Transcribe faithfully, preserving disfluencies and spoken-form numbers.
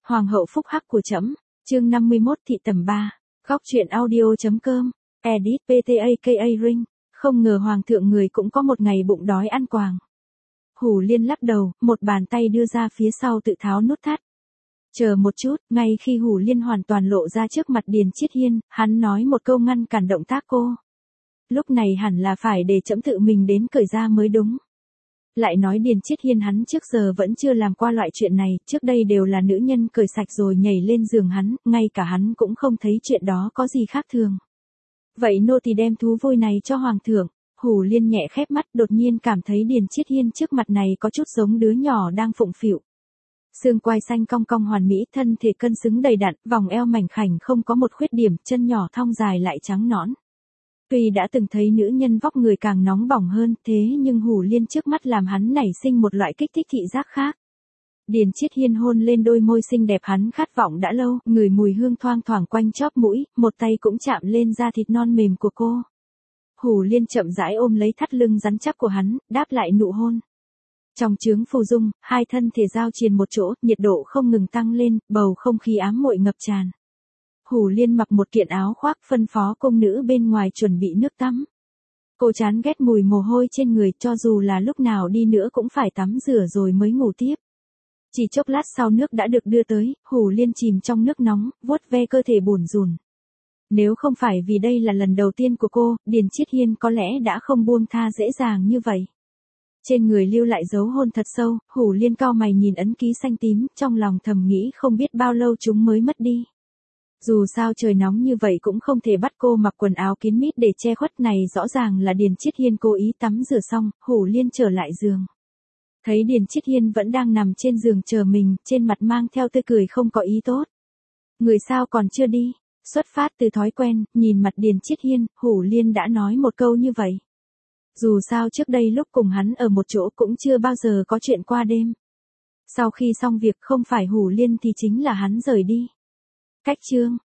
Hoàng hậu phúc hắc của trẫm, chương năm mươi mốt thị tầm ba, góc truyện audio chấm com, edit ptaka ring, không ngờ hoàng thượng người cũng có một ngày bụng đói ăn quàng. Hủ Liên lắc đầu, một bàn tay đưa ra phía sau tự tháo nút thắt. Chờ một chút, ngay khi Hủ Liên hoàn toàn lộ ra trước mặt Điền Chiết Hiên, hắn nói một câu ngăn cản động tác cô. Lúc này hẳn là phải để trẫm tự mình đến cởi ra mới đúng. Lại nói Điền Chiết Hiên hắn trước giờ vẫn chưa làm qua loại chuyện này, trước đây đều là nữ nhân cởi sạch rồi nhảy lên giường hắn, ngay cả hắn cũng không thấy chuyện đó có gì khác thường. Vậy nô tỳ đem thú vui này cho hoàng thượng. Hủ Liên nhẹ khép mắt, đột nhiên cảm thấy Điền Chiết Hiên trước mặt này có chút giống đứa nhỏ đang phụng phịu. Xương quai xanh cong cong hoàn mỹ, thân thể cân xứng đầy đặn, vòng eo mảnh khảnh không có một khuyết điểm, chân nhỏ thon dài lại trắng nõn. Tuy đã từng thấy nữ nhân vóc người càng nóng bỏng hơn, thế nhưng Hủ Liên trước mắt làm hắn nảy sinh một loại kích thích thị giác khác. Điền Chiết Hiên hôn lên đôi môi xinh đẹp hắn khát vọng đã lâu, ngửi mùi hương thoang thoảng quanh chóp mũi, một tay cũng chạm lên da thịt non mềm của cô. Hủ Liên chậm rãi ôm lấy thắt lưng rắn chắc của hắn, đáp lại nụ hôn. Trong chướng phù dung, hai thân thể giao triền một chỗ, nhiệt độ không ngừng tăng lên, bầu không khí ám muội ngập tràn. Hủ Liên mặc một kiện áo khoác, phân phó công nữ bên ngoài chuẩn bị nước tắm. Cô chán ghét mùi mồ hôi trên người, cho dù là lúc nào đi nữa cũng phải tắm rửa rồi mới ngủ tiếp. Chỉ chốc lát sau nước đã được đưa tới, Hủ Liên chìm trong nước nóng, vuốt ve cơ thể bủn rủn. Nếu không phải vì đây là lần đầu tiên của cô, Điền Chiết Hiên có lẽ đã không buông tha dễ dàng như vậy. Trên người lưu lại dấu hôn thật sâu, Hủ Liên cau mày nhìn ấn ký xanh tím, trong lòng thầm nghĩ không biết bao lâu chúng mới mất đi. Dù sao trời nóng như vậy cũng không thể bắt cô mặc quần áo kín mít để che khuất, này rõ ràng là Điền Chiết Hiên cố ý tắm rửa xong, Hủ Liên trở lại giường. Thấy Điền Chiết Hiên vẫn đang nằm trên giường chờ mình, trên mặt mang theo tươi cười không có ý tốt. Người sao còn chưa đi? Xuất phát từ thói quen, nhìn mặt Điền Chiết Hiên, Hủ Liên đã nói một câu như vậy. Dù sao trước đây lúc cùng hắn ở một chỗ cũng chưa bao giờ có chuyện qua đêm. Sau khi xong việc không phải Hủ Liên thì chính là hắn rời đi. Cách chương.